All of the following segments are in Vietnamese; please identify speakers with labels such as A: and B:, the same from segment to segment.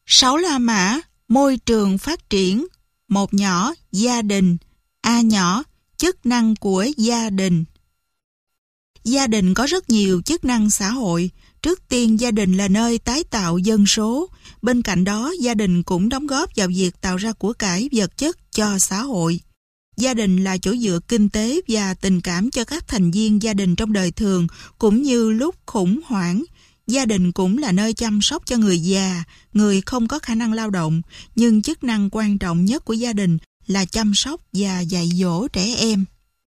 A: 6 La Mã, môi trường phát triển. 1 nhỏ, gia đình. A nhỏ, chức năng của gia đình. Gia đình có rất nhiều chức năng xã hội. Trước tiên, gia đình là nơi tái tạo dân số. Bên cạnh đó, gia đình cũng đóng góp vào việc tạo ra của cải vật chất cho xã hội. Gia đình là chỗ dựa kinh tế và tình cảm cho các thành viên gia đình trong đời thường, cũng như lúc khủng hoảng. Gia đình cũng là nơi chăm sóc cho người già, người không có khả năng lao động, nhưng chức năng quan trọng nhất của gia đình là chăm sóc và dạy dỗ trẻ em.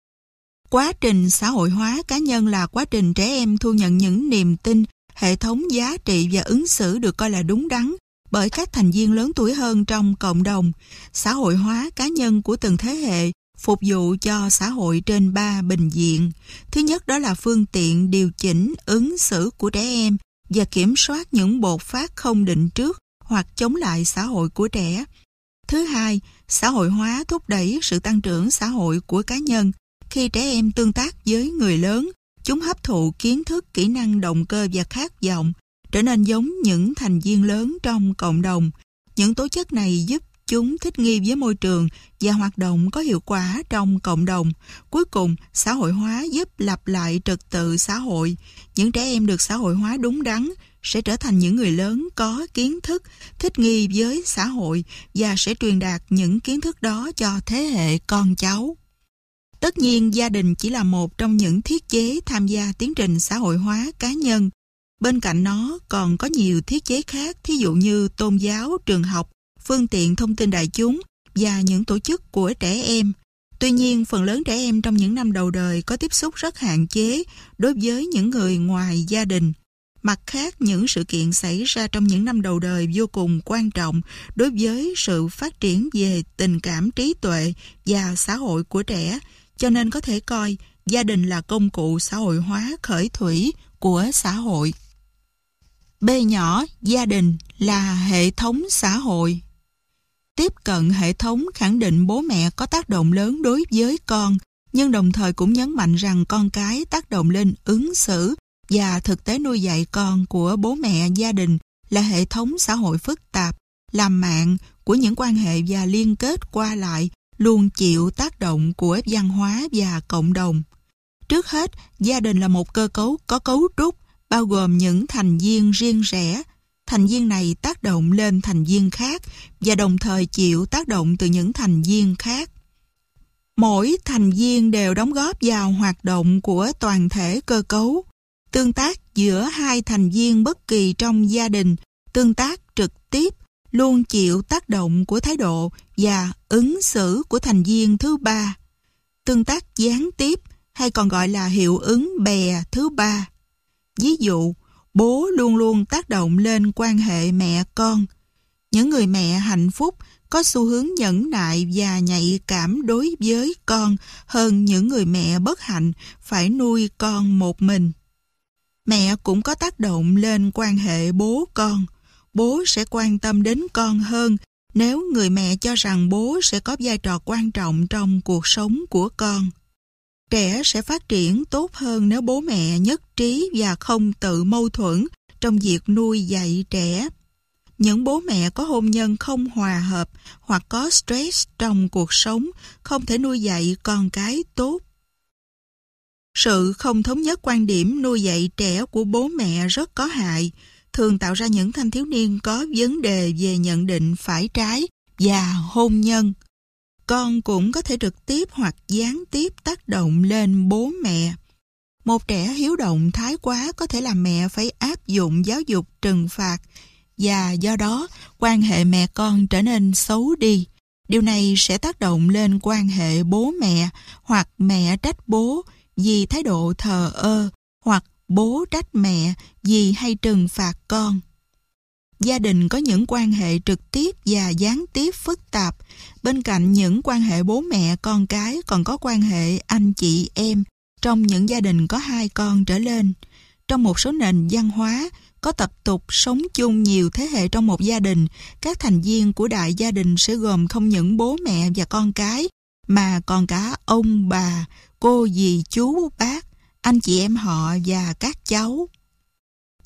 A: Quá trình xã hội hóa cá nhân là quá trình trẻ em thu nhận những niềm tin, hệ thống giá trị và ứng xử được coi là đúng đắn bởi các thành viên lớn tuổi hơn trong cộng đồng. Xã hội hóa cá nhân của từng thế hệ phục vụ cho xã hội trên 3 bình diện. Thứ nhất đó là phương tiện điều chỉnh ứng xử của trẻ em và kiểm soát những bột phát không định trước hoặc chống lại xã hội của trẻ. Thứ hai, xã hội hóa thúc đẩy sự tăng trưởng xã hội của cá nhân. Khi trẻ em tương tác với người lớn, chúng hấp thụ kiến thức, kỹ năng, động cơ và khát vọng, trở nên giống những thành viên lớn trong cộng đồng. Những tố chất này giúp chúng thích nghi với môi trường và hoạt động có hiệu quả trong cộng đồng. Cuối cùng, xã hội hóa giúp lặp lại trật tự xã hội. Những trẻ em được xã hội hóa đúng đắn sẽ trở thành những người lớn có kiến thức, thích nghi với xã hội và sẽ truyền đạt những kiến thức đó cho thế hệ con cháu. Tất nhiên, gia đình chỉ là một trong những thiết chế tham gia tiến trình xã hội hóa cá nhân. Bên cạnh nó còn có nhiều thiết chế khác, thí dụ như tôn giáo, trường học, phương tiện thông tin đại chúng và những tổ chức của trẻ em. Tuy nhiên, phần lớn trẻ em trong những năm đầu đời có tiếp xúc rất hạn chế đối với những người ngoài gia đình. Mặt khác, những sự kiện xảy ra trong những năm đầu đời vô cùng quan trọng đối với sự phát triển về tình cảm, trí tuệ và xã hội của trẻ, cho nên có thể coi gia đình là công cụ xã hội hóa khởi thủy của xã hội. B nhỏ, gia đình là hệ thống xã hội. Tiếp cận hệ thống khẳng định bố mẹ có tác động lớn đối với con, nhưng đồng thời cũng nhấn mạnh rằng con cái tác động lên ứng xử và thực tế nuôi dạy con của bố mẹ. Gia đình là hệ thống xã hội phức tạp, là mạng của những quan hệ và liên kết qua lại, luôn chịu tác động của văn hóa và cộng đồng. Trước hết, gia đình là một cơ cấu có cấu trúc, bao gồm những thành viên riêng rẽ. Thành viên này tác động lên thành viên khác và đồng thời chịu tác động từ những thành viên khác. Mỗi thành viên đều đóng góp vào hoạt động của toàn thể cơ cấu. Tương tác giữa hai thành viên bất kỳ trong gia đình, tương tác trực tiếp, luôn chịu tác động của thái độ và ứng xử của thành viên thứ ba. Tương tác gián tiếp hay còn gọi là hiệu ứng bè thứ ba. Ví dụ, bố luôn luôn tác động lên quan hệ mẹ con. Những người mẹ hạnh phúc có xu hướng nhẫn nại và nhạy cảm đối với con hơn những người mẹ bất hạnh phải nuôi con một mình. Mẹ cũng có tác động lên quan hệ bố con. Bố sẽ quan tâm đến con hơn nếu người mẹ cho rằng bố sẽ có vai trò quan trọng trong cuộc sống của con. Trẻ sẽ phát triển tốt hơn nếu bố mẹ nhất trí và không tự mâu thuẫn trong việc nuôi dạy trẻ. Những bố mẹ có hôn nhân không hòa hợp hoặc có stress trong cuộc sống không thể nuôi dạy con cái tốt. Sự không thống nhất quan điểm nuôi dạy trẻ của bố mẹ rất có hại, thường tạo ra những thanh thiếu niên có vấn đề về nhận định phải trái và hôn nhân. Con cũng có thể trực tiếp hoặc gián tiếp tác động lên bố mẹ. Một trẻ hiếu động thái quá có thể làm mẹ phải áp dụng giáo dục trừng phạt và do đó quan hệ mẹ con trở nên xấu đi. Điều này sẽ tác động lên quan hệ bố mẹ, hoặc mẹ trách bố vì thái độ thờ ơ, hoặc bố trách mẹ vì hay trừng phạt con. Gia đình có những quan hệ trực tiếp và gián tiếp phức tạp. Bên cạnh những quan hệ bố mẹ con cái còn có quan hệ anh chị em trong những gia đình có 2 con trở lên. Trong một số nền văn hóa có tập tục sống chung nhiều thế hệ trong một gia đình, các thành viên của đại gia đình sẽ gồm không những bố mẹ và con cái mà còn cả ông bà, cô dì chú bác, anh chị em họ và các cháu.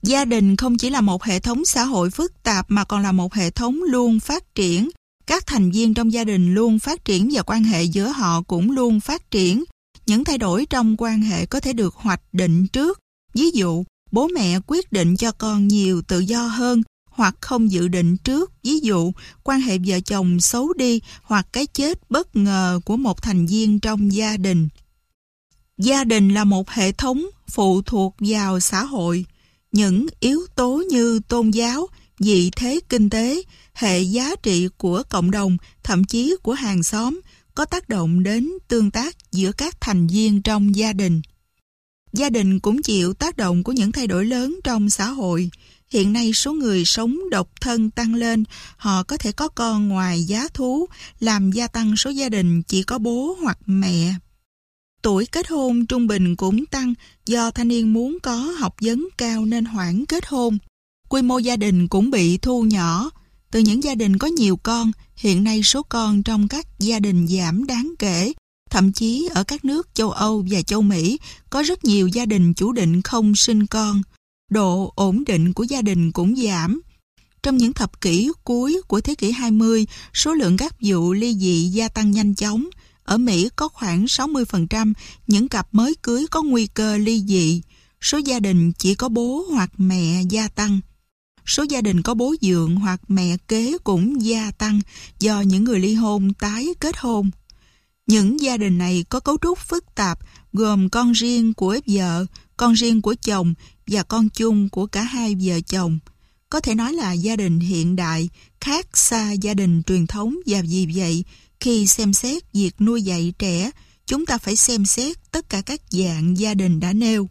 A: Gia đình không chỉ là một hệ thống xã hội phức tạp mà còn là một hệ thống luôn phát triển. Các thành viên trong gia đình luôn phát triển và quan hệ giữa họ cũng luôn phát triển. Những thay đổi trong quan hệ có thể được hoạch định trước. Ví dụ, bố mẹ quyết định cho con nhiều tự do hơn hoặc không dự định trước. Ví dụ, quan hệ vợ chồng xấu đi hoặc cái chết bất ngờ của một thành viên trong gia đình. Gia đình là một hệ thống phụ thuộc vào xã hội. Những yếu tố như tôn giáo, vị thế kinh tế, hệ giá trị của cộng đồng, thậm chí của hàng xóm, có tác động đến tương tác giữa các thành viên trong gia đình. Gia đình cũng chịu tác động của những thay đổi lớn trong xã hội. Hiện nay số người sống độc thân tăng lên, họ có thể có con ngoài giá thú, làm gia tăng số gia đình chỉ có bố hoặc mẹ. Tuổi kết hôn trung bình cũng tăng do thanh niên muốn có học vấn cao nên hoãn kết hôn. Quy mô gia đình cũng bị thu nhỏ. Từ những gia đình có nhiều con, hiện nay số con trong các gia đình giảm đáng kể. Thậm chí ở các nước châu Âu và châu Mỹ có rất nhiều gia đình chủ định không sinh con. Độ ổn định của gia đình cũng giảm. Trong những thập kỷ cuối của thế kỷ 20, số lượng các vụ ly dị gia tăng nhanh chóng. Ở Mỹ có khoảng 60% những cặp mới cưới có nguy cơ ly dị. Số gia đình chỉ có bố hoặc mẹ gia tăng. Số gia đình có bố dượng hoặc mẹ kế cũng gia tăng do những người ly hôn tái kết hôn. Những gia đình này có cấu trúc phức tạp gồm con riêng của vợ, con riêng của chồng và con chung của cả hai vợ chồng. Có thể nói là gia đình hiện đại khác xa gia đình truyền thống và vì vậy khi xem xét việc nuôi dạy trẻ, chúng ta phải xem xét tất cả các dạng gia đình đã nêu.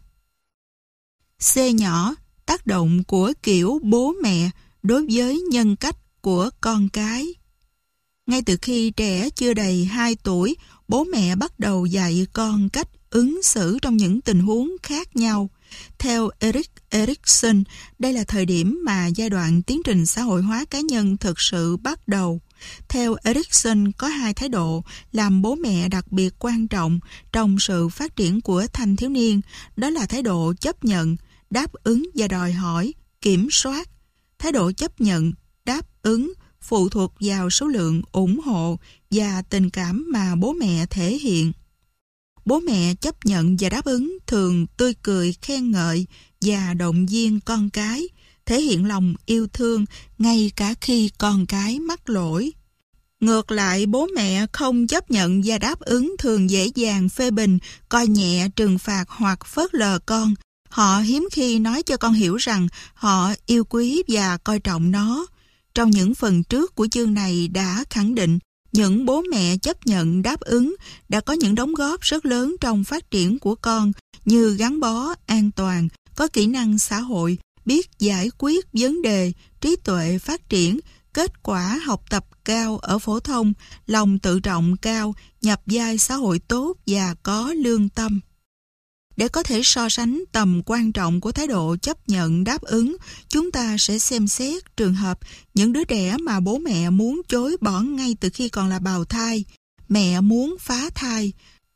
A: C nhỏ, tác động của kiểu bố mẹ đối với nhân cách của con cái. Ngay từ khi trẻ chưa đầy 2 tuổi, bố mẹ bắt đầu dạy con cách ứng xử trong những tình huống khác nhau. Theo Erik Erikson, đây là thời điểm mà giai đoạn tiến trình xã hội hóa cá nhân thực sự bắt đầu. Theo Erikson, có 2 thái độ làm bố mẹ đặc biệt quan trọng trong sự phát triển của thanh thiếu niên. Đó là thái độ chấp nhận, đáp ứng và đòi hỏi, kiểm soát. Thái độ chấp nhận, đáp ứng phụ thuộc vào số lượng ủng hộ và tình cảm mà bố mẹ thể hiện. Bố mẹ chấp nhận và đáp ứng thường tươi cười khen ngợi và động viên con cái, thể hiện lòng yêu thương ngay cả khi con cái mắc lỗi. Ngược lại, bố mẹ không chấp nhận và đáp ứng thường dễ dàng phê bình, coi nhẹ, trừng phạt hoặc phớt lờ con. Họ hiếm khi nói cho con hiểu rằng họ yêu quý và coi trọng nó. Trong những phần trước của chương này đã khẳng định những bố mẹ chấp nhận đáp ứng đã có những đóng góp rất lớn trong phát triển của con như gắn bó, an toàn, có kỹ năng xã hội, biết giải quyết vấn đề, trí tuệ phát triển, kết quả học tập cao ở phổ thông, lòng tự trọng cao, nhập vai xã hội tốt và có lương tâm. Để có thể so sánh tầm quan trọng của thái độ chấp nhận đáp ứng, chúng ta sẽ xem xét trường hợp những đứa trẻ mà bố mẹ muốn chối bỏ ngay từ khi còn là bào thai, mẹ muốn phá thai.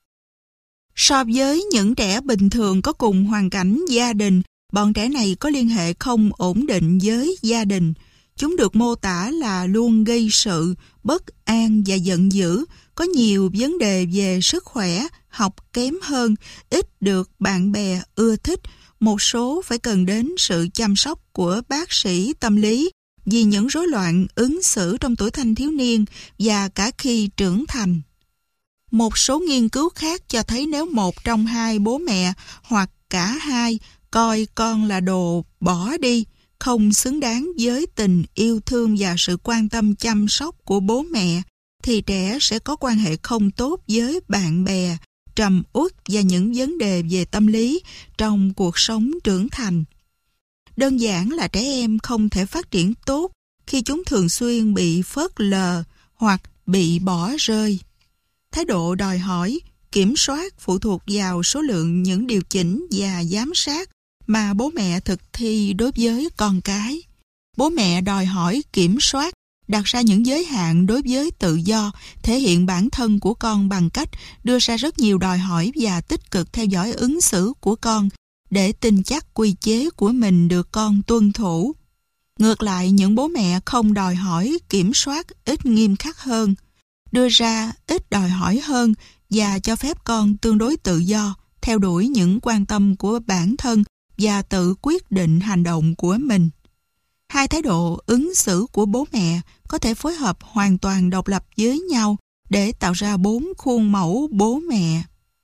A: So với những trẻ bình thường có cùng hoàn cảnh gia đình, bọn trẻ này có liên hệ không ổn định với gia đình. Chúng được mô tả là luôn gây sự, bất an và giận dữ, có nhiều vấn đề về sức khỏe, học kém hơn, ít được bạn bè ưa thích, một số phải cần đến sự chăm sóc của bác sĩ tâm lý vì những rối loạn ứng xử trong tuổi thanh thiếu niên và cả khi trưởng thành. Một số nghiên cứu khác cho thấy nếu một trong hai bố mẹ hoặc cả hai coi con là đồ bỏ đi, không xứng đáng với tình yêu thương và sự quan tâm chăm sóc của bố mẹ, thì trẻ sẽ có quan hệ không tốt với bạn bè, trầm uất và những vấn đề về tâm lý trong cuộc sống trưởng thành. Đơn giản là trẻ em không thể phát triển tốt khi chúng thường xuyên bị phớt lờ hoặc bị bỏ rơi. Thái độ đòi hỏi, kiểm soát phụ thuộc vào số lượng những điều chỉnh và giám sát mà bố mẹ thực thi đối với con cái. Bố mẹ đòi hỏi kiểm soát, đặt ra những giới hạn đối với tự do, thể hiện bản thân của con bằng cách đưa ra rất nhiều đòi hỏi và tích cực theo dõi ứng xử của con, để tin chắc quy chế của mình được con tuân thủ. Ngược lại, những bố mẹ không đòi hỏi kiểm soát ít nghiêm khắc hơn, đưa ra ít đòi hỏi hơn và cho phép con tương đối tự do, theo đuổi những quan tâm của bản thân và tự quyết định hành động của mình. Hai thái độ ứng xử của bố mẹ có thể phối hợp hoàn toàn độc lập với nhau để tạo ra 4 khuôn mẫu bố mẹ.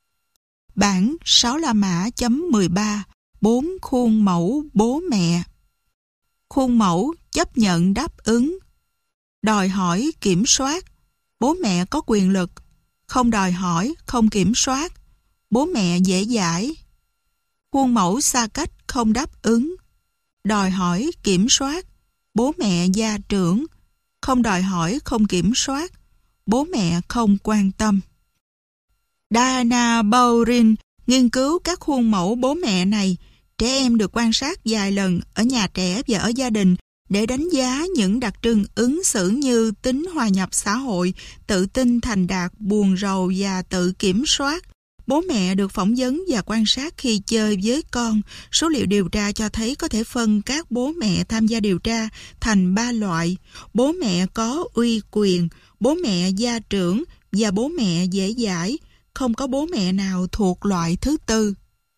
A: Bản 6 La Mã.13 4 khuôn mẫu bố mẹ. Khuôn mẫu chấp nhận đáp ứng. Đòi hỏi kiểm soát. Bố mẹ có quyền lực. Không đòi hỏi, không kiểm soát. Bố mẹ dễ dãi. Khuôn mẫu xa cách, không đáp ứng. Đòi hỏi, kiểm soát. Bố mẹ gia trưởng. Không đòi hỏi, không kiểm soát. Bố mẹ không quan tâm. Diana Bowring nghiên cứu các khuôn mẫu bố mẹ này. Trẻ em được quan sát vài lần ở nhà trẻ và ở gia đình để đánh giá những đặc trưng ứng xử như tính hòa nhập xã hội, tự tin thành đạt, buồn rầu và tự kiểm soát. Bố mẹ được phỏng vấn và quan sát khi chơi với con. Số liệu điều tra cho thấy có thể phân các bố mẹ tham gia điều tra thành 3 loại. Bố mẹ có uy quyền, bố mẹ gia trưởng và bố mẹ dễ dãi. Không có bố mẹ nào thuộc loại thứ tư.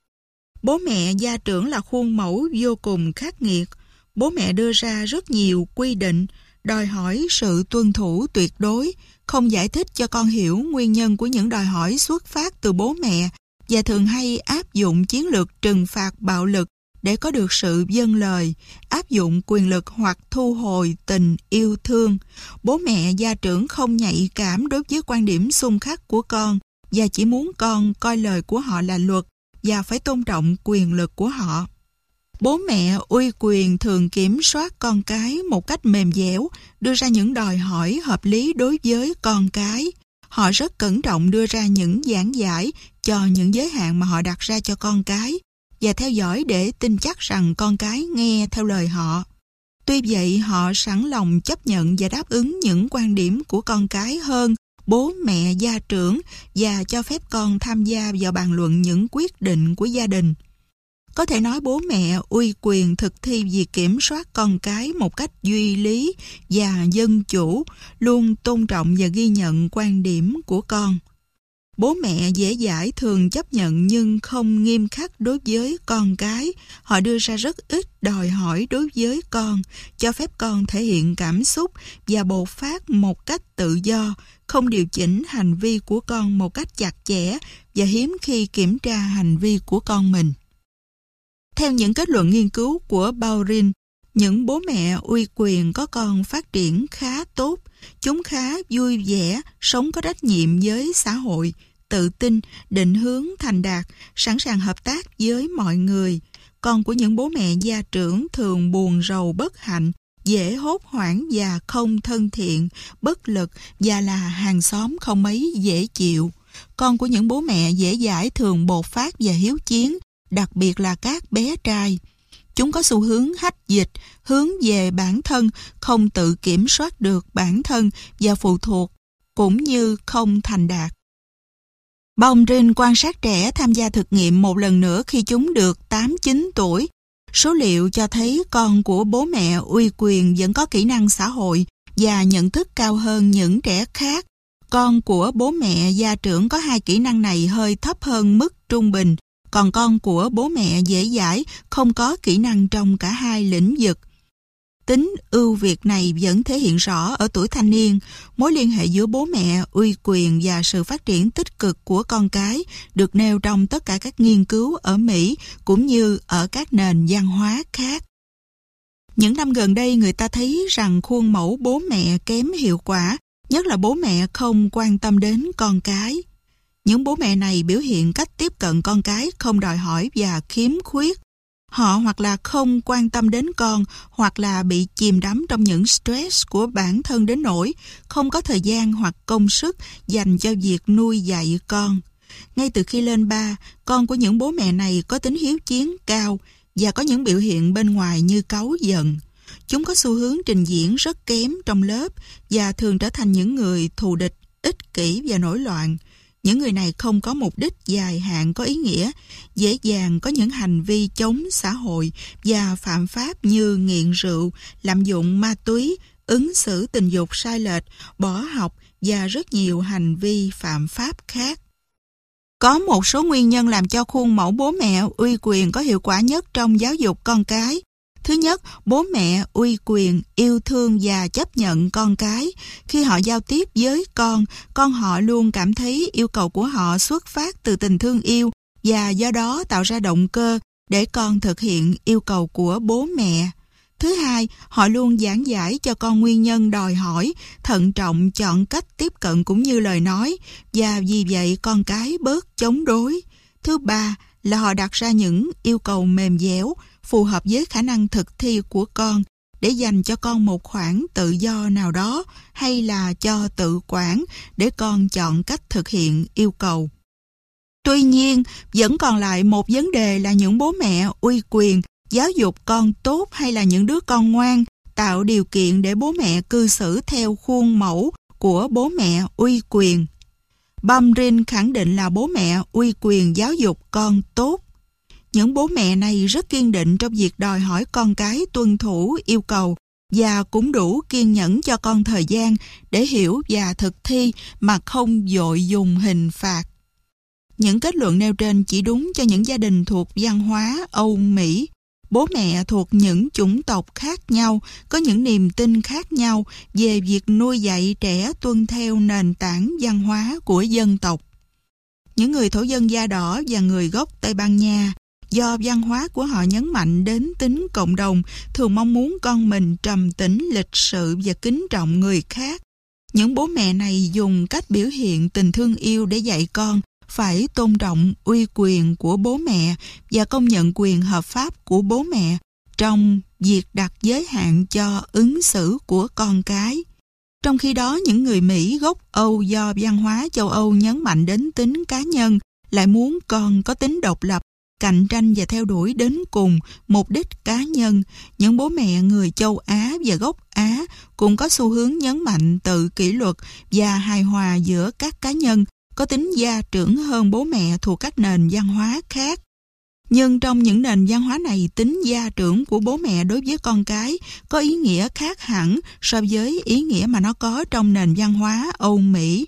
A: Bố mẹ gia trưởng là khuôn mẫu vô cùng khắc nghiệt. Bố mẹ đưa ra rất nhiều quy định, đòi hỏi sự tuân thủ tuyệt đối, không giải thích cho con hiểu nguyên nhân của những đòi hỏi xuất phát từ bố mẹ và thường hay áp dụng chiến lược trừng phạt bạo lực để có được sự vâng lời, áp dụng quyền lực hoặc thu hồi tình yêu thương. Bố mẹ gia trưởng không nhạy cảm đối với quan điểm xung khắc của con và chỉ muốn con coi lời của họ là luật và phải tôn trọng quyền lực của họ. Bố mẹ uy quyền thường kiểm soát con cái một cách mềm dẻo, đưa ra những đòi hỏi hợp lý đối với con cái. Họ rất cẩn trọng đưa ra những giảng giải cho những giới hạn mà họ đặt ra cho con cái và theo dõi để tin chắc rằng con cái nghe theo lời họ. Tuy vậy, họ sẵn lòng chấp nhận và đáp ứng những quan điểm của con cái hơn bố mẹ gia trưởng và cho phép con tham gia vào bàn luận những quyết định của gia đình. Có thể nói bố mẹ uy quyền thực thi việc kiểm soát con cái một cách duy lý và dân chủ, luôn tôn trọng và ghi nhận quan điểm của con. Bố mẹ dễ dãi thường chấp nhận nhưng không nghiêm khắc đối với con cái. Họ đưa ra rất ít đòi hỏi đối với con, cho phép con thể hiện cảm xúc và bộc phát một cách tự do, không điều chỉnh hành vi của con một cách chặt chẽ và hiếm khi kiểm tra hành vi của con mình. Theo những kết luận nghiên cứu của Bowring, những bố mẹ uy quyền có con phát triển khá tốt. Chúng khá vui vẻ, sống có trách nhiệm với xã hội, tự tin, định hướng thành đạt, sẵn sàng hợp tác với mọi người. Con của những bố mẹ gia trưởng thường buồn rầu bất hạnh, dễ hốt hoảng và không thân thiện, bất lực và là hàng xóm không mấy dễ chịu. Con của những bố mẹ dễ dãi thường bộc phát và hiếu chiến, đặc biệt là các bé trai. Chúng có xu hướng hách dịch, hướng về bản thân, không tự kiểm soát được bản thân và phụ thuộc, cũng như không thành đạt. Bowring quan sát trẻ tham gia thực nghiệm một lần nữa khi chúng được 8-9 tuổi. Số liệu cho thấy con của bố mẹ uy quyền vẫn có kỹ năng xã hội và nhận thức cao hơn những trẻ khác. Con của bố mẹ gia trưởng có 2 kỹ năng này hơi thấp hơn mức trung bình, còn con của bố mẹ dễ dãi không có kỹ năng trong cả 2 lĩnh vực. Tính ưu việt này vẫn thể hiện rõ ở tuổi thanh niên. Mối liên hệ giữa bố mẹ uy quyền và sự phát triển tích cực của con cái được nêu trong tất cả các nghiên cứu ở Mỹ cũng như ở các nền văn hóa khác. Những năm gần đây, người ta thấy rằng khuôn mẫu bố mẹ kém hiệu quả, nhất là bố mẹ không quan tâm đến con cái. Những bố mẹ này biểu hiện cách tiếp cận con cái không đòi hỏi và khiếm khuyết. Họ hoặc là không quan tâm đến con, hoặc là bị chìm đắm trong những stress của bản thân đến nỗi không có thời gian hoặc công sức dành cho việc nuôi dạy con. Ngay từ khi lên 3, con của những bố mẹ này có tính hiếu chiến cao và có những biểu hiện bên ngoài như cáu giận. Chúng có xu hướng trình diễn rất kém trong lớp và thường trở thành những người thù địch, ích kỷ và nổi loạn. Những người này không có mục đích dài hạn có ý nghĩa, dễ dàng có những hành vi chống xã hội và phạm pháp như nghiện rượu, lạm dụng ma túy, ứng xử tình dục sai lệch, bỏ học và rất nhiều hành vi phạm pháp khác. Có một số nguyên nhân làm cho khuôn mẫu bố mẹ uy quyền có hiệu quả nhất trong giáo dục con cái. Thứ nhất, bố mẹ uy quyền, yêu thương và chấp nhận con cái. Khi họ giao tiếp với con họ luôn cảm thấy yêu cầu của họ xuất phát từ tình thương yêu và do đó tạo ra động cơ để con thực hiện yêu cầu của bố mẹ. Thứ hai, họ luôn giảng giải cho con nguyên nhân đòi hỏi, thận trọng chọn cách tiếp cận cũng như lời nói, và vì vậy con cái bớt chống đối. Thứ ba là họ đặt ra những yêu cầu mềm dẻo, phù hợp với khả năng thực thi của con, để dành cho con một khoảng tự do nào đó, hay là cho tự quản để con chọn cách thực hiện yêu cầu. Tuy nhiên, vẫn còn lại một vấn đề là những bố mẹ uy quyền giáo dục con tốt hay là những đứa con ngoan, tạo điều kiện để bố mẹ cư xử theo khuôn mẫu của bố mẹ uy quyền. Bumrin khẳng định là bố mẹ uy quyền giáo dục con tốt. Những bố mẹ này rất kiên định trong việc đòi hỏi con cái tuân thủ yêu cầu và cũng đủ kiên nhẫn cho con thời gian để hiểu và thực thi mà không vội dùng hình phạt. Những kết luận nêu trên chỉ đúng cho những gia đình thuộc văn hóa Âu Mỹ. Bố mẹ thuộc những chủng tộc khác nhau, có những niềm tin khác nhau về việc nuôi dạy trẻ tuân theo nền tảng văn hóa của dân tộc. Những người thổ dân da đỏ và người gốc Tây Ban Nha, do văn hóa của họ nhấn mạnh đến tính cộng đồng, thường mong muốn con mình trầm tĩnh, lịch sự và kính trọng người khác. Những bố mẹ này dùng cách biểu hiện tình thương yêu để dạy con phải tôn trọng uy quyền của bố mẹ và công nhận quyền hợp pháp của bố mẹ trong việc đặt giới hạn cho ứng xử của con cái. Trong khi đó, những người Mỹ gốc Âu do văn hóa châu Âu nhấn mạnh đến tính cá nhân lại muốn con có tính độc lập, cạnh tranh và theo đuổi đến cùng mục đích cá nhân. Những bố mẹ người châu Á và gốc Á cũng có xu hướng nhấn mạnh tự kỷ luật và hài hòa giữa các cá nhân có tính gia trưởng hơn bố mẹ thuộc các nền văn hóa khác. Nhưng trong những nền văn hóa này, tính gia trưởng của bố mẹ đối với con cái có ý nghĩa khác hẳn so với ý nghĩa mà nó có trong nền văn hóa Âu Mỹ.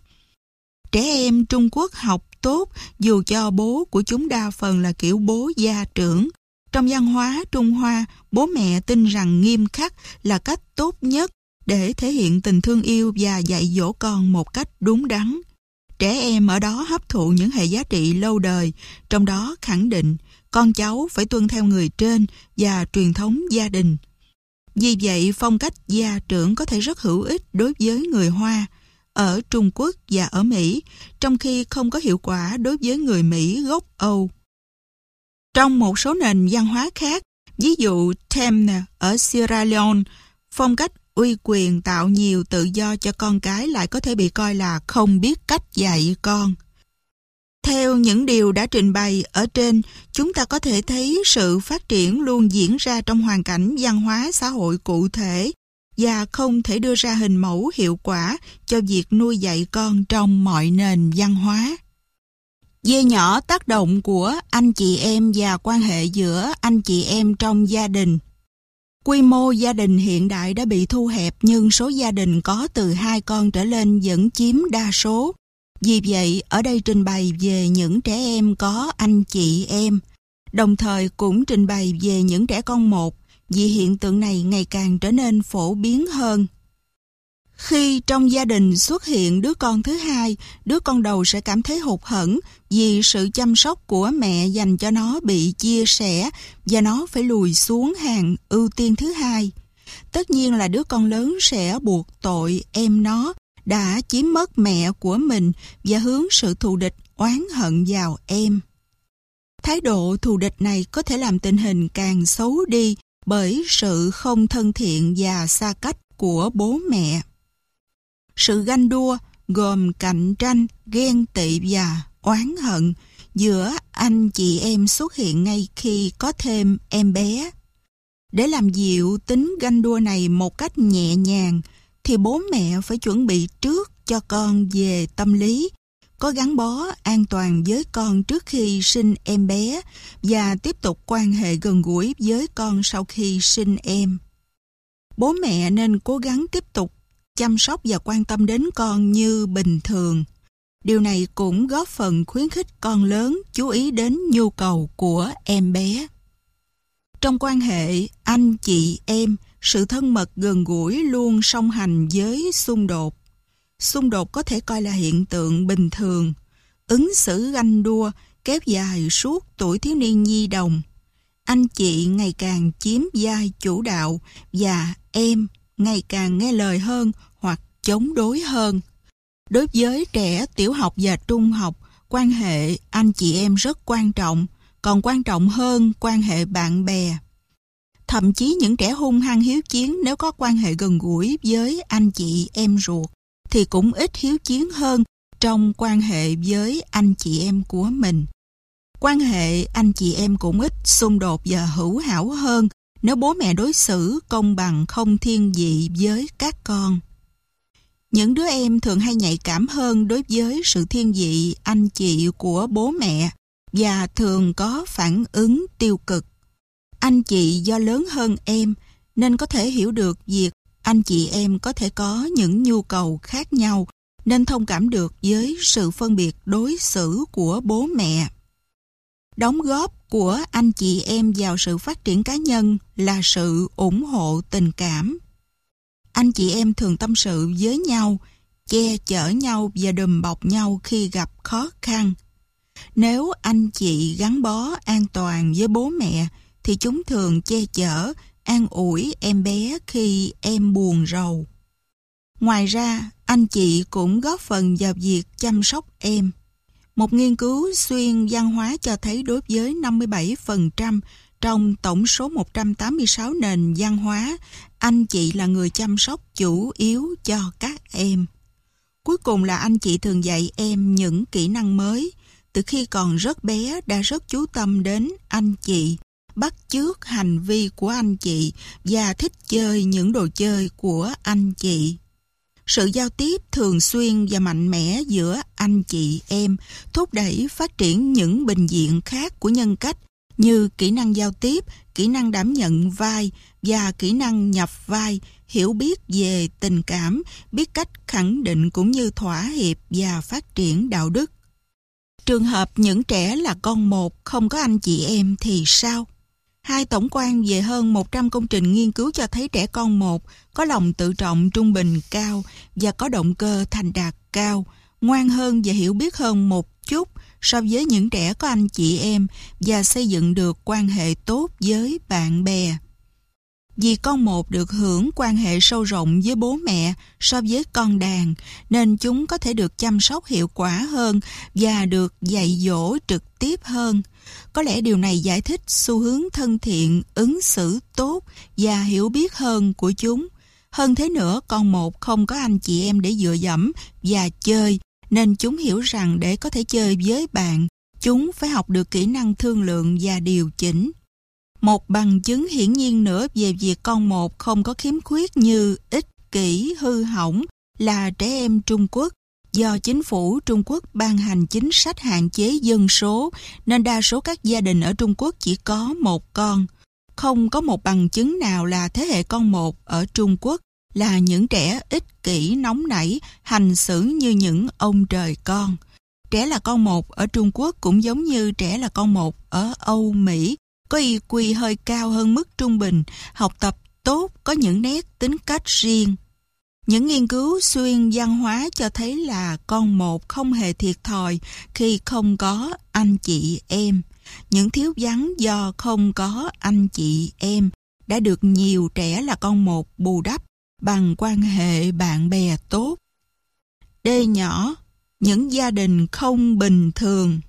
A: Trẻ em Trung Quốc học tốt dù cho bố của chúng đa phần là kiểu bố gia trưởng. Trong văn hóa Trung Hoa, bố mẹ tin rằng nghiêm khắc là cách tốt nhất để thể hiện tình thương yêu và dạy dỗ con một cách đúng đắn. Trẻ em ở đó hấp thụ những hệ giá trị lâu đời, trong đó khẳng định con cháu phải tuân theo người trên và truyền thống gia đình. Vì vậy, phong cách gia trưởng có thể rất hữu ích đối với người Hoa ở Trung Quốc và ở Mỹ, trong khi không có hiệu quả đối với người Mỹ gốc Âu. Trong một số nền văn hóa khác, ví dụ Temne ở Sierra Leone, phong cách uy quyền tạo nhiều tự do cho con cái lại có thể bị coi là không biết cách dạy con. Theo những điều đã trình bày ở trên, chúng ta có thể thấy sự phát triển luôn diễn ra trong hoàn cảnh văn hóa xã hội cụ thể và không thể đưa ra hình mẫu hiệu quả cho việc nuôi dạy con trong mọi nền văn hóa. Dê nhỏ tác động của anh chị em và quan hệ giữa anh chị em trong gia đình. Quy mô gia đình hiện đại đã bị thu hẹp nhưng số gia đình có từ 2 con trở lên vẫn chiếm đa số. Vì vậy, ở đây trình bày về những trẻ em có anh chị em, đồng thời cũng trình bày về những trẻ con một, vì hiện tượng này ngày càng trở nên phổ biến hơn. Khi trong gia đình xuất hiện đứa con thứ hai, đứa con đầu sẽ cảm thấy hụt hẫng vì sự chăm sóc của mẹ dành cho nó bị chia sẻ và nó phải lùi xuống hàng ưu tiên thứ hai. Tất nhiên là đứa con lớn sẽ buộc tội em nó đã chiếm mất mẹ của mình và hướng sự thù địch oán hận vào em. Thái độ thù địch này có thể làm tình hình càng xấu đi bởi sự không thân thiện và xa cách của bố mẹ. Sự ganh đua gồm cạnh tranh, ghen tị và oán hận giữa anh chị em xuất hiện ngay khi có thêm em bé. Để làm dịu tính ganh đua này một cách nhẹ nhàng, thì bố mẹ phải chuẩn bị trước cho con về tâm lý, có gắn bó an toàn với con trước khi sinh em bé và tiếp tục quan hệ gần gũi với con sau khi sinh em. Bố mẹ nên cố gắng tiếp tục chăm sóc và quan tâm đến con như bình thường. Điều này cũng góp phần khuyến khích con lớn chú ý đến nhu cầu của em bé. Trong quan hệ anh chị em, sự thân mật gần gũi luôn song hành với xung đột. Xung đột có thể coi là hiện tượng bình thường, ứng xử ganh đua kéo dài suốt tuổi thiếu niên nhi đồng. Anh chị ngày càng chiếm vai chủ đạo và em ngày càng nghe lời hơn hoặc chống đối hơn. Đối với trẻ tiểu học và trung học, quan hệ anh chị em rất quan trọng, còn quan trọng hơn quan hệ bạn bè. Thậm chí những trẻ hung hăng hiếu chiến nếu có quan hệ gần gũi với anh chị em ruột, thì cũng ít hiếu chiến hơn trong quan hệ với anh chị em của mình. Quan hệ anh chị em cũng ít xung đột và hữu hảo hơn nếu bố mẹ đối xử công bằng không thiên vị với các con. Những đứa em thường hay nhạy cảm hơn đối với sự thiên vị anh chị của bố mẹ và thường có phản ứng tiêu cực. Anh chị do lớn hơn em nên có thể hiểu được việc anh chị em có thể có những nhu cầu khác nhau, nên thông cảm được với sự phân biệt đối xử của bố mẹ. Đóng góp của anh chị em vào sự phát triển cá nhân là sự ủng hộ tình cảm. Anh chị em thường tâm sự với nhau, che chở nhau và đùm bọc nhau khi gặp khó khăn. Nếu anh chị gắn bó an toàn với bố mẹ, thì chúng thường che chở, an ủi em bé khi em buồn rầu. Ngoài ra, anh chị cũng góp phần vào việc chăm sóc em. Một nghiên cứu xuyên văn hóa cho thấy đối với 57% trong tổng số 186 nền văn hóa, anh chị là người chăm sóc chủ yếu cho các em. Cuối cùng là anh chị thường dạy em những kỹ năng mới. Từ khi còn rất bé đã rất chú tâm đến anh chị, bắt chước hành vi của anh chị và thích chơi những đồ chơi của anh chị. Sự giao tiếp thường xuyên và mạnh mẽ giữa anh chị em thúc đẩy phát triển những bình diện khác của nhân cách như kỹ năng giao tiếp, kỹ năng đảm nhận vai và kỹ năng nhập vai, hiểu biết về tình cảm, biết cách khẳng định cũng như thỏa hiệp và phát triển đạo đức. Trường hợp những trẻ là con một không có anh chị em thì sao? Hai tổng quan về hơn 100 công trình nghiên cứu cho thấy trẻ con một có lòng tự trọng trung bình cao và có động cơ thành đạt cao, ngoan hơn và hiểu biết hơn một chút so với những trẻ có anh chị em và xây dựng được quan hệ tốt với bạn bè. Vì con một được hưởng quan hệ sâu rộng với bố mẹ so với con đàn, nên chúng có thể được chăm sóc hiệu quả hơn và được dạy dỗ trực tiếp hơn. Có lẽ điều này giải thích xu hướng thân thiện, ứng xử tốt và hiểu biết hơn của chúng. Hơn thế nữa, con một không có anh chị em để dựa dẫm và chơi, nên chúng hiểu rằng để có thể chơi với bạn, chúng phải học được kỹ năng thương lượng và điều chỉnh. Một bằng chứng hiển nhiên nữa về việc con một không có khiếm khuyết như ích kỷ, hư hỏng là trẻ em Trung Quốc. Do chính phủ Trung Quốc ban hành chính sách hạn chế dân số, nên đa số các gia đình ở Trung Quốc chỉ có một con. Không có một bằng chứng nào là thế hệ con một ở Trung Quốc là những trẻ ích kỷ, nóng nảy, hành xử như những ông trời con. Trẻ là con một ở Trung Quốc cũng giống như trẻ là con một ở Âu Mỹ, có IQ hơi cao hơn mức trung bình, học tập tốt, có những nét tính cách riêng. Những nghiên cứu xuyên văn hóa cho thấy là con một không hề thiệt thòi khi không có anh chị em. Những thiếu vắng do không có anh chị em đã được nhiều trẻ là con một bù đắp bằng quan hệ bạn bè tốt. D nhỏ, những gia đình không bình thường.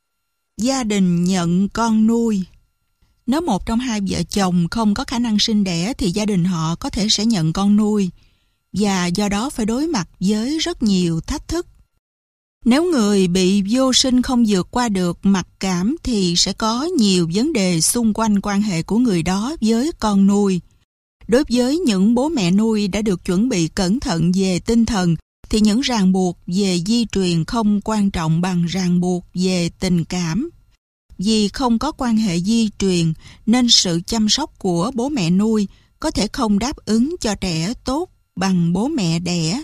A: Gia đình nhận con nuôi. Nếu một trong hai vợ chồng không có khả năng sinh đẻ thì gia đình họ có thể sẽ nhận con nuôi và do đó phải đối mặt với rất nhiều thách thức. Nếu người bị vô sinh không vượt qua được mặc cảm thì sẽ có nhiều vấn đề xung quanh quan hệ của người đó với con nuôi. Đối với những bố mẹ nuôi đã được chuẩn bị cẩn thận về tinh thần thì những ràng buộc về di truyền không quan trọng bằng ràng buộc về tình cảm. Vì không có quan hệ di truyền nên sự chăm sóc của bố mẹ nuôi có thể không đáp ứng cho trẻ tốt bằng bố mẹ đẻ.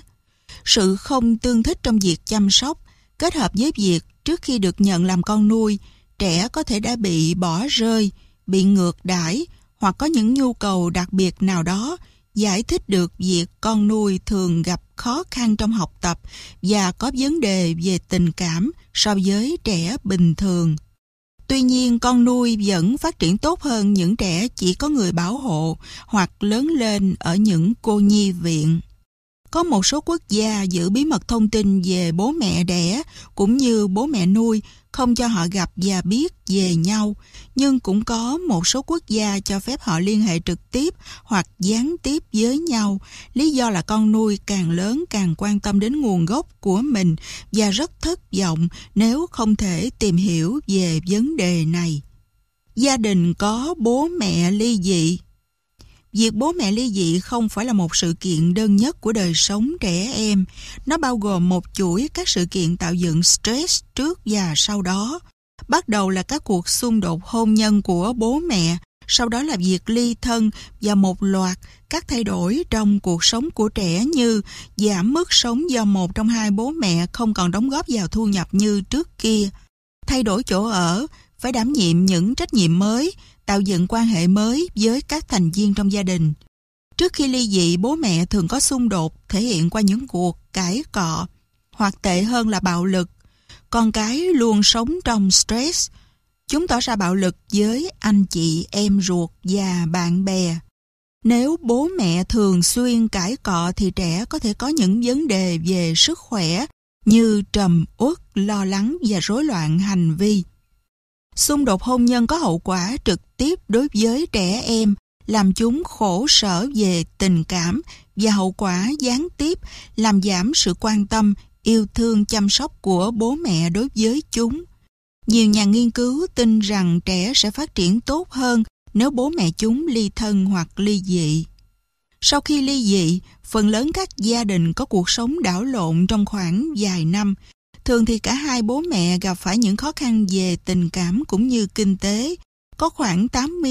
A: Sự không tương thích trong việc chăm sóc kết hợp với việc trước khi được nhận làm con nuôi, trẻ có thể đã bị bỏ rơi, bị ngược đãi hoặc có những nhu cầu đặc biệt nào đó, giải thích được việc con nuôi thường gặp khó khăn trong học tập và có vấn đề về tình cảm so với trẻ bình thường. Tuy nhiên, con nuôi vẫn phát triển tốt hơn những trẻ chỉ có người bảo hộ hoặc lớn lên ở những cô nhi viện. Có một số quốc gia giữ bí mật thông tin về bố mẹ đẻ cũng như bố mẹ nuôi, không cho họ gặp và biết về nhau, nhưng cũng có một số quốc gia cho phép họ liên hệ trực tiếp hoặc gián tiếp với nhau. Lý do là con nuôi càng lớn càng quan tâm đến nguồn gốc của mình và rất thất vọng nếu không thể tìm hiểu về vấn đề này. Gia đình có bố mẹ ly dị. Việc bố mẹ ly dị không phải là một sự kiện đơn nhất của đời sống trẻ em. Nó bao gồm một chuỗi các sự kiện tạo dựng stress trước và sau đó. Bắt đầu là các cuộc xung đột hôn nhân của bố mẹ, sau đó là việc ly thân và một loạt các thay đổi trong cuộc sống của trẻ như giảm mức sống do một trong hai bố mẹ không còn đóng góp vào thu nhập như trước kia, thay đổi chỗ ở, phải đảm nhiệm những trách nhiệm mới, tạo dựng quan hệ mới với các thành viên trong gia đình. Trước khi ly dị, bố mẹ thường có xung đột thể hiện qua những cuộc cãi cọ, hoặc tệ hơn là bạo lực. Con cái luôn sống trong stress. Chúng tỏ ra bạo lực với anh chị, em ruột và bạn bè. Nếu bố mẹ thường xuyên cãi cọ thì trẻ có thể có những vấn đề về sức khỏe như trầm uất, lo lắng và rối loạn hành vi. Xung đột hôn nhân có hậu quả trực tiếp đối với trẻ em, làm chúng khổ sở về tình cảm và hậu quả gián tiếp làm giảm sự quan tâm, yêu thương, chăm sóc của bố mẹ đối với chúng. Nhiều nhà nghiên cứu tin rằng trẻ sẽ phát triển tốt hơn nếu bố mẹ chúng ly thân hoặc ly dị. Sau khi ly dị, phần lớn các gia đình có cuộc sống đảo lộn trong khoảng vài năm. Thường thì cả hai bố mẹ gặp phải những khó khăn về tình cảm cũng như kinh tế. Có khoảng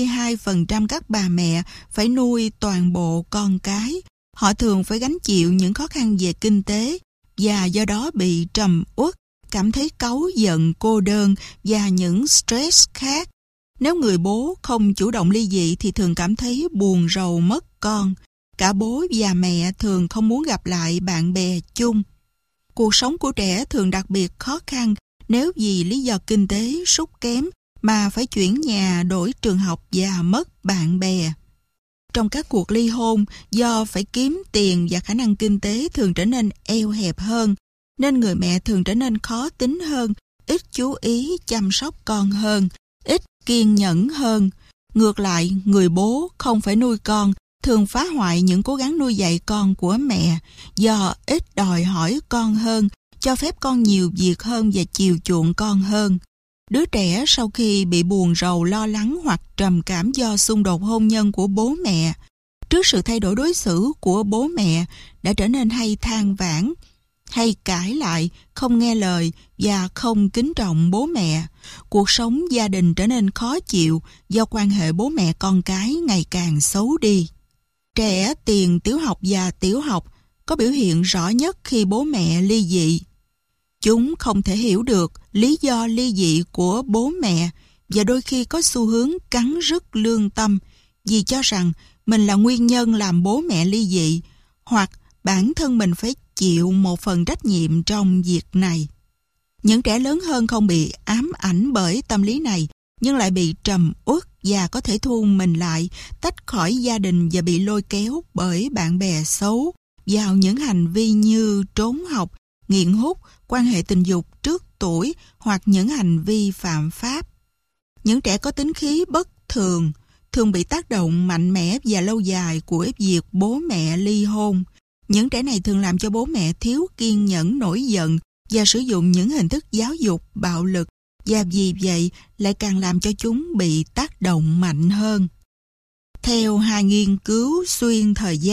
A: 82% các bà mẹ phải nuôi toàn bộ con cái. Họ thường phải gánh chịu những khó khăn về kinh tế và do đó bị trầm uất, cảm thấy cáu giận, cô đơn và những stress khác. Nếu người bố không chủ động ly dị thì thường cảm thấy buồn rầu mất con. Cả bố và mẹ thường không muốn gặp lại bạn bè chung. Cuộc sống của trẻ thường đặc biệt khó khăn nếu vì lý do kinh tế sút kém mà phải chuyển nhà, đổi trường học và mất bạn bè. Trong các cuộc ly hôn, do phải kiếm tiền và khả năng kinh tế thường trở nên eo hẹp hơn, nên người mẹ thường trở nên khó tính hơn, ít chú ý chăm sóc con hơn, ít kiên nhẫn hơn. Ngược lại, người bố không phải nuôi con, thường phá hoại những cố gắng nuôi dạy con của mẹ, do ít đòi hỏi con hơn, cho phép con nhiều việc hơn và chiều chuộng con hơn. Đứa trẻ sau khi bị buồn rầu, lo lắng hoặc trầm cảm do xung đột hôn nhân của bố mẹ, trước sự thay đổi đối xử của bố mẹ, đã trở nên hay than vãn, hay cãi lại, không nghe lời và không kính trọng bố mẹ. Cuộc sống gia đình trở nên khó chịu do quan hệ bố mẹ con cái ngày càng xấu đi. Trẻ tiền tiểu học và tiểu học có biểu hiện rõ nhất khi bố mẹ ly dị. Chúng không thể hiểu được lý do ly dị của bố mẹ và đôi khi có xu hướng cắn rứt lương tâm vì cho rằng mình là nguyên nhân làm bố mẹ ly dị, hoặc bản thân mình phải chịu một phần trách nhiệm trong việc này. Những trẻ lớn hơn không bị ám ảnh bởi tâm lý này, nhưng lại bị trầm uất và có thể thu mình lại, tách khỏi gia đình và bị lôi kéo bởi bạn bè xấu vào những hành vi như trốn học, nghiện hút, quan hệ tình dục trước tuổi hoặc những hành vi phạm pháp. Những trẻ có tính khí bất thường thường bị tác động mạnh mẽ và lâu dài của việc bố mẹ ly hôn. Những trẻ này thường làm cho bố mẹ thiếu kiên nhẫn, nổi giận và sử dụng những hình thức giáo dục bạo lực, và vì vậy lại càng làm cho chúng bị tác động mạnh hơn. Theo hai nghiên cứu xuyên thời gian,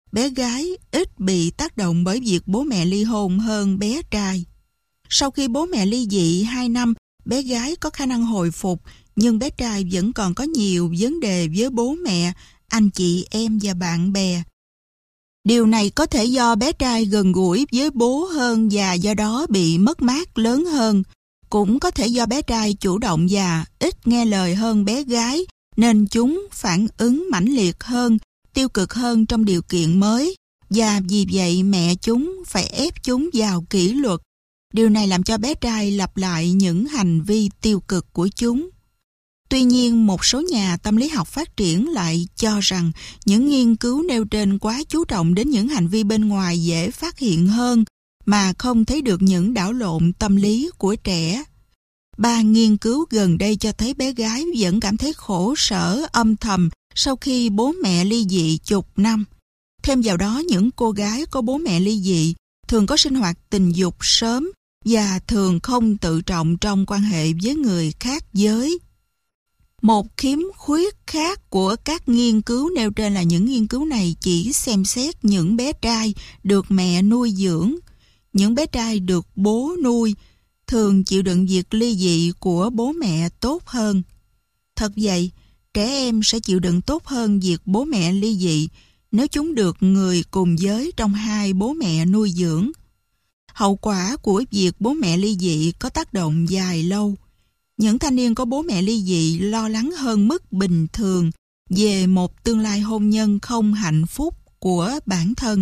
A: bé gái ít bị tác động bởi việc bố mẹ ly hôn hơn bé trai. Sau khi bố mẹ ly dị 2 năm, bé gái có khả năng hồi phục, nhưng bé trai vẫn còn có nhiều vấn đề với bố mẹ, anh chị em và bạn bè. Điều này có thể do bé trai gần gũi với bố hơn và do đó bị mất mát lớn hơn. Cũng có thể do bé trai chủ động và ít nghe lời hơn bé gái, nên chúng phản ứng mãnh liệt hơn, tiêu cực hơn trong điều kiện mới, và vì vậy mẹ chúng phải ép chúng vào kỷ luật. Điều này làm cho bé trai lặp lại những hành vi tiêu cực của chúng. Tuy nhiên, một số nhà tâm lý học phát triển lại cho rằng những nghiên cứu nêu trên quá chú trọng đến những hành vi bên ngoài dễ phát hiện hơn, mà không thấy được những đảo lộn tâm lý của trẻ. 3 nghiên cứu gần đây cho thấy bé gái vẫn cảm thấy khổ sở âm thầm sau khi bố mẹ ly dị chục năm. Thêm vào đó, những cô gái có bố mẹ ly dị thường có sinh hoạt tình dục sớm và thường không tự trọng trong quan hệ với người khác giới. Một khiếm khuyết khác của các nghiên cứu nêu trên là những nghiên cứu này chỉ xem xét những bé trai được mẹ nuôi dưỡng. Những bé trai được bố nuôi thường chịu đựng việc ly dị của bố mẹ tốt hơn. Thật vậy, trẻ em sẽ chịu đựng tốt hơn việc bố mẹ ly dị nếu chúng được người cùng giới trong 2 bố mẹ nuôi dưỡng. Hậu quả của việc bố mẹ ly dị có tác động dài lâu. Những thanh niên có bố mẹ ly dị lo lắng hơn mức bình thường về một tương lai hôn nhân không hạnh phúc của bản thân.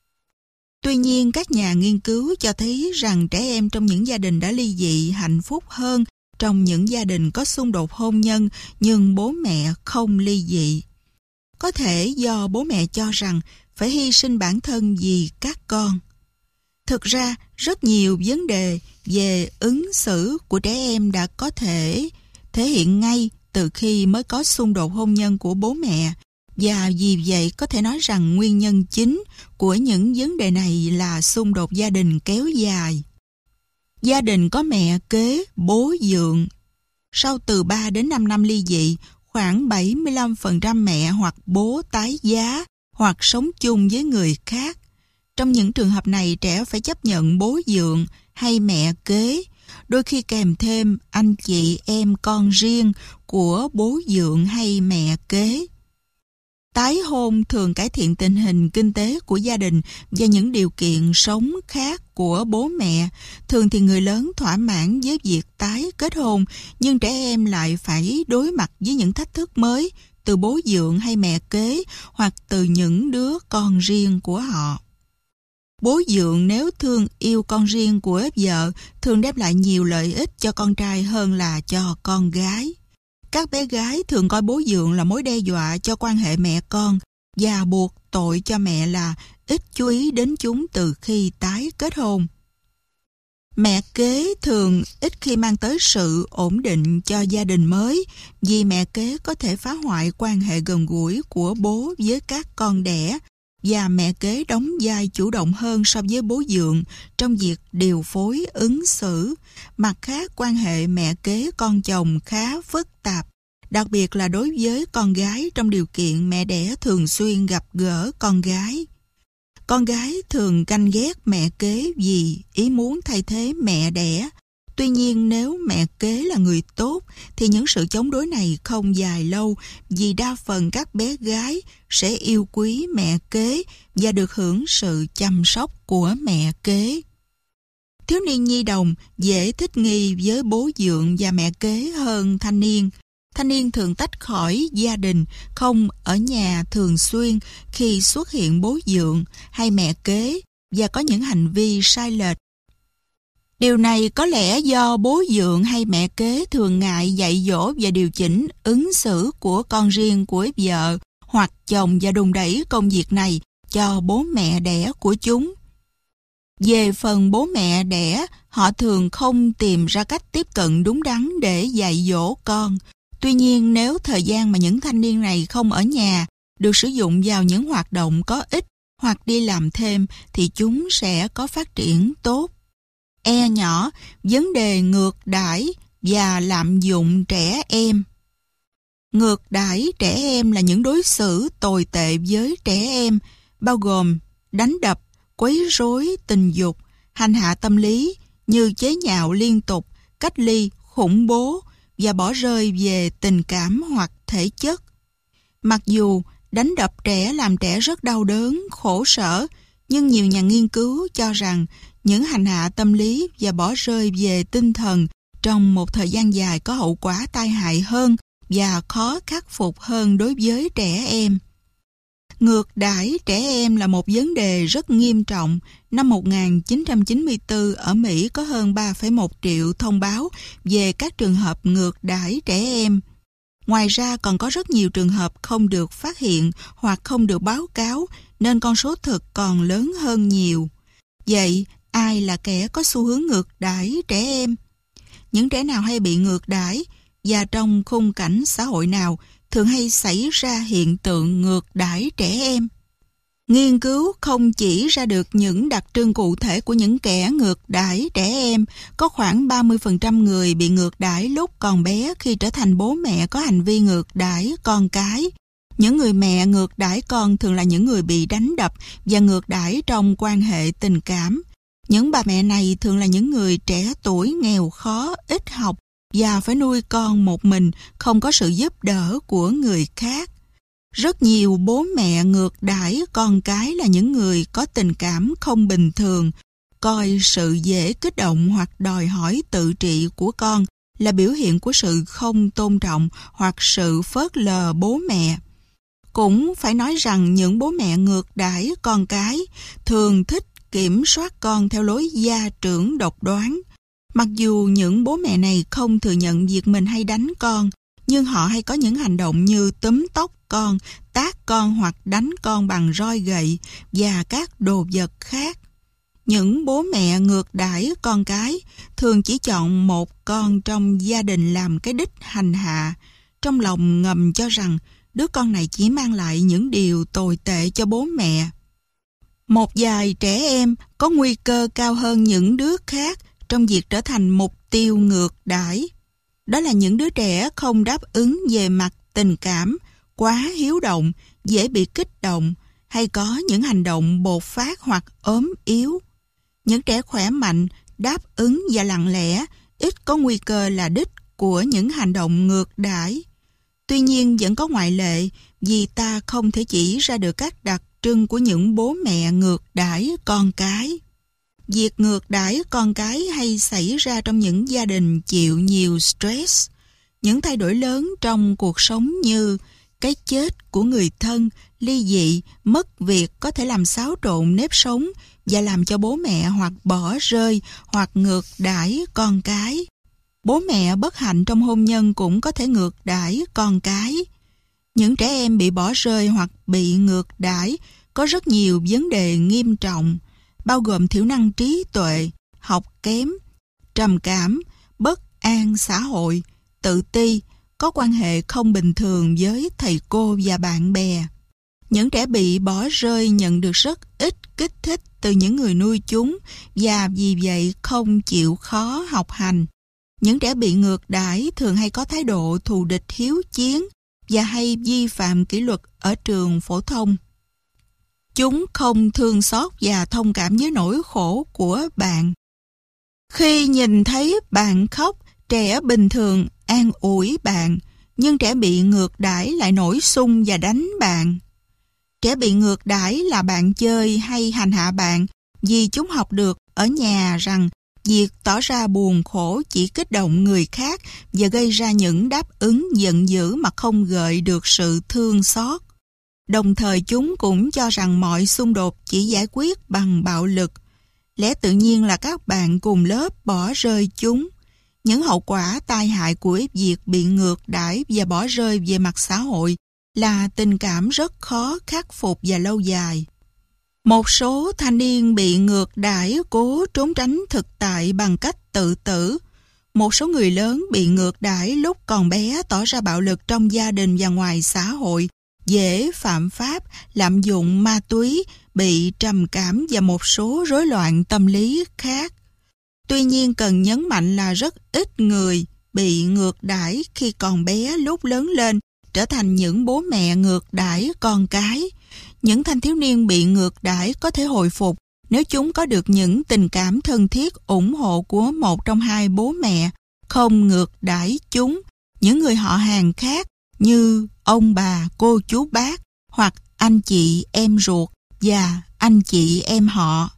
A: Tuy nhiên, các nhà nghiên cứu cho thấy rằng trẻ em trong những gia đình đã ly dị hạnh phúc hơn trong những gia đình có xung đột hôn nhân nhưng bố mẹ không ly dị. Có thể do bố mẹ cho rằng phải hy sinh bản thân vì các con. Thực ra, rất nhiều vấn đề về ứng xử của trẻ em đã có thể thể hiện ngay từ khi mới có xung đột hôn nhân của bố mẹ, và vì vậy có thể nói rằng nguyên nhân chính của những vấn đề này là xung đột gia đình kéo dài. Gia đình có mẹ kế, bố dượng. Sau từ 3 đến 5 năm ly dị, khoảng 75% mẹ hoặc bố tái giá hoặc sống chung với người khác. Trong những trường hợp này, trẻ phải chấp nhận bố dượng hay mẹ kế, đôi khi kèm thêm anh chị em con riêng của bố dượng hay mẹ kế. Tái hôn thường cải thiện tình hình kinh tế của gia đình và những điều kiện sống khác của bố mẹ. Thường thì người lớn thỏa mãn với việc tái kết hôn, nhưng trẻ em lại phải đối mặt với những thách thức mới từ bố dượng hay mẹ kế hoặc từ những đứa con riêng của họ. Bố dượng nếu thương yêu con riêng của vợ thường đem lại nhiều lợi ích cho con trai hơn là cho con gái. Các bé gái thường coi bố dượng là mối đe dọa cho quan hệ mẹ con và buộc tội cho mẹ là ít chú ý đến chúng từ khi tái kết hôn. Mẹ kế thường ít khi mang tới sự ổn định cho gia đình mới vì mẹ kế có thể phá hoại quan hệ gần gũi của bố với các con đẻ, và mẹ kế đóng vai chủ động hơn so với bố dượng trong việc điều phối ứng xử. Mặt khác, quan hệ mẹ kế con chồng khá phức tạp, đặc biệt là đối với con gái trong điều kiện mẹ đẻ thường xuyên gặp gỡ con gái. Con gái thường ganh ghét mẹ kế vì ý muốn thay thế mẹ đẻ. Tuy nhiên, nếu mẹ kế là người tốt thì những sự chống đối này không dài lâu, vì đa phần các bé gái sẽ yêu quý mẹ kế và được hưởng sự chăm sóc của mẹ kế. Thiếu niên nhi đồng dễ thích nghi với bố dượng và mẹ kế hơn thanh niên. Thanh niên thường tách khỏi gia đình, không ở nhà thường xuyên khi xuất hiện bố dượng hay mẹ kế và có những hành vi sai lệch. Điều này có lẽ do bố dượng hay mẹ kế thường ngại dạy dỗ và điều chỉnh ứng xử của con riêng của vợ hoặc chồng và đùn đẩy công việc này cho bố mẹ đẻ của chúng. Về phần bố mẹ đẻ, họ thường không tìm ra cách tiếp cận đúng đắn để dạy dỗ con. Tuy nhiên, nếu thời gian mà những thanh niên này không ở nhà được sử dụng vào những hoạt động có ích hoặc đi làm thêm thì chúng sẽ có phát triển tốt. E nhỏ, vấn đề ngược đãi và lạm dụng trẻ em. Ngược đãi trẻ em là những đối xử tồi tệ với trẻ em bao gồm đánh đập, quấy rối tình dục, hành hạ tâm lý như chế nhạo liên tục, cách ly, khủng bố và bỏ rơi về tình cảm hoặc thể chất. Mặc dù đánh đập trẻ làm trẻ rất đau đớn, khổ sở, nhưng nhiều nhà nghiên cứu cho rằng những hành hạ tâm lý và bỏ rơi về tinh thần trong một thời gian dài có hậu quả tai hại hơn và khó khắc phục hơn đối với trẻ em. Ngược đãi trẻ em là một vấn đề rất nghiêm trọng. Năm 1994, ở Mỹ có hơn 3,1 triệu thông báo về các trường hợp ngược đãi trẻ em. Ngoài ra còn có rất nhiều trường hợp không được phát hiện hoặc không được báo cáo, nên con số thực còn lớn hơn nhiều. Vậy, ai là kẻ có xu hướng ngược đãi trẻ em? Những trẻ nào hay bị ngược đãi và trong khung cảnh xã hội nào thường hay xảy ra hiện tượng ngược đãi trẻ em? Nghiên cứu không chỉ ra được những đặc trưng cụ thể của những kẻ ngược đãi trẻ em. Có khoảng 30% người bị ngược đãi lúc còn bé khi trở thành bố mẹ có hành vi ngược đãi con cái. Những người mẹ ngược đãi con thường là những người bị đánh đập và ngược đãi trong quan hệ tình cảm. Những bà mẹ này thường là những người trẻ tuổi, nghèo khó, ít học và phải nuôi con một mình, không có sự giúp đỡ của người khác. Rất nhiều bố mẹ ngược đãi con cái là những người có tình cảm không bình thường, coi sự dễ kích động hoặc đòi hỏi tự trị của con là biểu hiện của sự không tôn trọng hoặc sự phớt lờ bố mẹ. Cũng phải nói rằng những bố mẹ ngược đãi con cái thường thích kiểm soát con theo lối gia trưởng độc đoán. Mặc dù những bố mẹ này không thừa nhận việc mình hay đánh con, nhưng họ hay có những hành động như túm tóc con, tát con hoặc đánh con bằng roi gậy và các đồ vật khác. Những bố mẹ ngược đãi con cái thường chỉ chọn một con trong gia đình làm cái đích hành hạ, trong lòng ngầm cho rằng đứa con này chỉ mang lại những điều tồi tệ cho bố mẹ. Một vài trẻ em có nguy cơ cao hơn những đứa khác trong việc trở thành mục tiêu ngược đãi. Đó là những đứa trẻ không đáp ứng về mặt tình cảm, quá hiếu động, dễ bị kích động, hay có những hành động bột phát hoặc ốm yếu. Những trẻ khỏe mạnh, đáp ứng và lặng lẽ, ít có nguy cơ là đích của những hành động ngược đãi. Tuy nhiên vẫn có ngoại lệ, vì ta không thể chỉ ra được các đặc trưng của những bố mẹ ngược đãi con cái. Việc ngược đãi con cái hay xảy ra trong những gia đình chịu nhiều stress. Những thay đổi lớn trong cuộc sống như cái chết của người thân, ly dị, mất việc có thể làm xáo trộn nếp sống và làm cho bố mẹ hoặc bỏ rơi hoặc ngược đãi con cái. Bố mẹ bất hạnh trong hôn nhân cũng có thể ngược đãi con cái. Những trẻ em bị bỏ rơi hoặc bị ngược đãi có rất nhiều vấn đề nghiêm trọng, bao gồm thiểu năng trí tuệ, học kém, trầm cảm, bất an xã hội, tự ti, có quan hệ không bình thường với thầy cô và bạn bè. Những trẻ bị bỏ rơi nhận được rất ít kích thích từ những người nuôi chúng và vì vậy không chịu khó học hành. Những trẻ bị ngược đãi thường hay có thái độ thù địch hiếu chiến và hay vi phạm kỷ luật ở trường phổ thông. Chúng không thương xót và thông cảm với nỗi khổ của bạn. Khi nhìn thấy bạn khóc, trẻ bình thường an ủi bạn, nhưng trẻ bị ngược đãi lại nổi xung và đánh bạn. Trẻ bị ngược đãi là bạn chơi hay hành hạ bạn vì chúng học được ở nhà rằng việc tỏ ra buồn khổ chỉ kích động người khác và gây ra những đáp ứng giận dữ mà không gợi được sự thương xót. Đồng thời chúng cũng cho rằng mọi xung đột chỉ giải quyết bằng bạo lực. Lẽ tự nhiên là các bạn cùng lớp bỏ rơi chúng. Những hậu quả tai hại của việc bị ngược đãi và bỏ rơi về mặt xã hội là tình cảm rất khó khắc phục và lâu dài. Một số thanh niên bị ngược đãi cố trốn tránh thực tại bằng cách tự tử. Một số người lớn bị ngược đãi lúc còn bé tỏ ra bạo lực trong gia đình và ngoài xã hội, dễ phạm pháp, lạm dụng ma túy, bị trầm cảm và một số rối loạn tâm lý khác. Tuy nhiên cần nhấn mạnh là rất ít người bị ngược đãi khi còn bé lúc lớn lên trở thành những bố mẹ ngược đãi con cái. những thanh thiếu niên bị ngược đãi có thể hồi phục nếu chúng có được những tình cảm thân thiết ủng hộ của một trong hai bố mẹ, không ngược đãi chúng, những người họ hàng khác như ông bà, cô chú bác hoặc anh chị em ruột và anh chị em họ.